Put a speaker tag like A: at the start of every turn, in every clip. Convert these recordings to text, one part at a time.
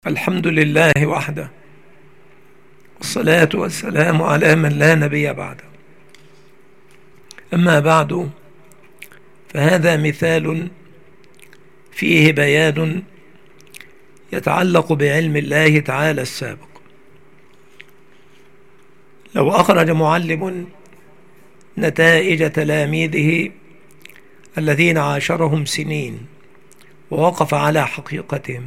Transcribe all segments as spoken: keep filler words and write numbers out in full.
A: الحمد لله وحده، والصلاة والسلام على من لا نبي بعده. أما بعد، فهذا مثال فيه بيان يتعلق بعلم الله تعالى السابق. لو أخرج معلم نتائج تلاميذه الذين عاشرهم سنين ووقف على حقيقتهم،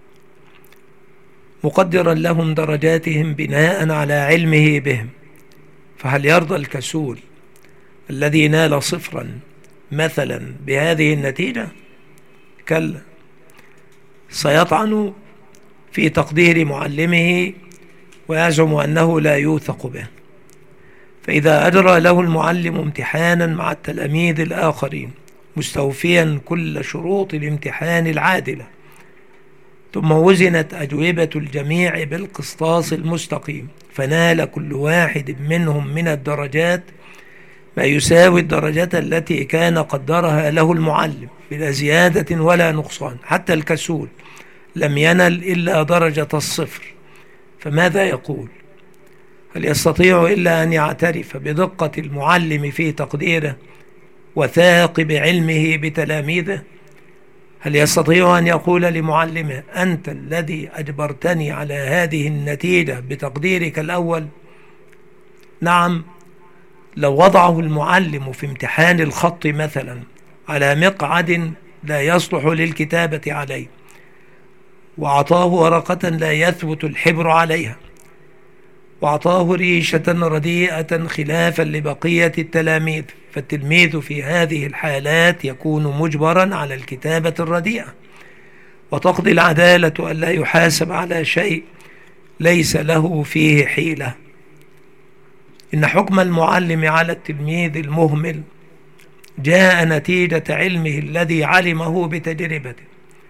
A: مقدرا لهم درجاتهم بناء على علمه بهم، فهل يرضى الكسول الذي نال صفرا مثلا بهذه النتيجة؟ كلا، سيطعن في تقدير معلمه ويزعم أنه لا يوثق به. فإذا أجرى له المعلم امتحانا مع التلاميذ الآخرين مستوفيا كل شروط الامتحان العادلة، ثم وزنت أجوبة الجميع بالقسطاس المستقيم، فنال كل واحد منهم من الدرجات ما يساوي الدرجة التي كان قدرها له المعلم بلا زيادة ولا نقصان، حتى الكسول لم ينل إلا درجة الصفر، فماذا يقول؟ هل يستطيع إلا أن يعترف بدقة المعلم في تقديره وثاقب علمه بتلاميذه؟ هل يستطيع أن يقول لمعلمه: أنت الذي أجبرتني على هذه النتيجة بتقديرك الأول؟ نعم، لو وضعه المعلم في امتحان الخط مثلا على مقعد لا يصلح للكتابة عليه، وأعطاه ورقة لا يثبت الحبر عليها، وأعطاه ريشة رديئة خلافا لبقية التلاميذ، فالتلميذ في هذه الحالات يكون مجبرا على الكتابة الرديئة، وتقضي العدالة ألا يحاسب على شيء ليس له فيه حيلة. إن حكم المعلم على التلميذ المهمل جاء نتيجة علمه الذي علمه بتجربته،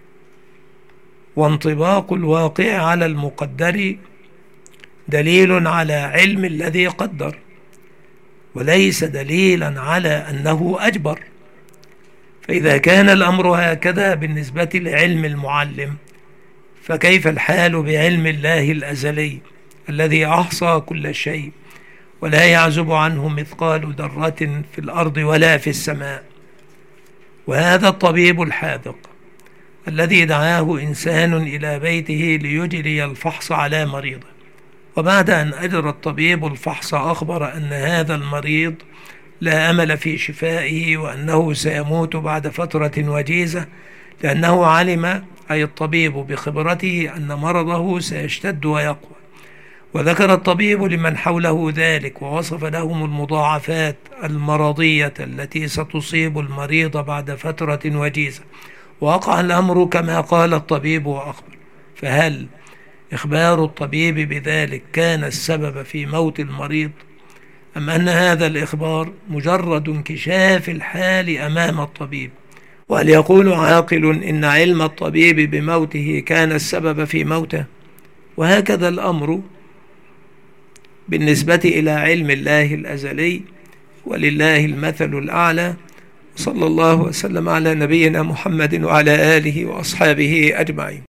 A: وانطباق الواقع على المقدر دليل على علم الذي قدر، وليس دليلا على أنه أجبر. فإذا كان الأمر هكذا بالنسبة لعلم المعلم، فكيف الحال بعلم الله الأزلي الذي أحصى كل شيء ولا يعزب عنه مثقال ذرة في الأرض ولا في السماء؟ وهذا الطبيب الحاذق الذي دعاه إنسان إلى بيته ليجري الفحص على مريضه، وبعد أن أجرى الطبيب الفحص أخبر أن هذا المريض لا أمل في شفائه، وأنه سيموت بعد فترة وجيزة، لأنه علم، أي الطبيب بخبرته، أن مرضه سيشتد ويقوى. وذكر الطبيب لمن حوله ذلك، ووصف لهم المضاعفات المرضية التي ستصيب المريض بعد فترة وجيزة، ووقع الأمر كما قال الطبيب وأخبر. فهل إخبار الطبيب بذلك كان السبب في موت المريض، أم أن هذا الإخبار مجرد انكشاف الحال أمام الطبيب؟ وهل يقول عاقل إن علم الطبيب بموته كان السبب في موته؟ وهكذا الأمر بالنسبة إلى علم الله الأزلي، ولله المثل الأعلى. صلى الله وسلم على نبينا محمد وعلى آله وأصحابه أجمعين.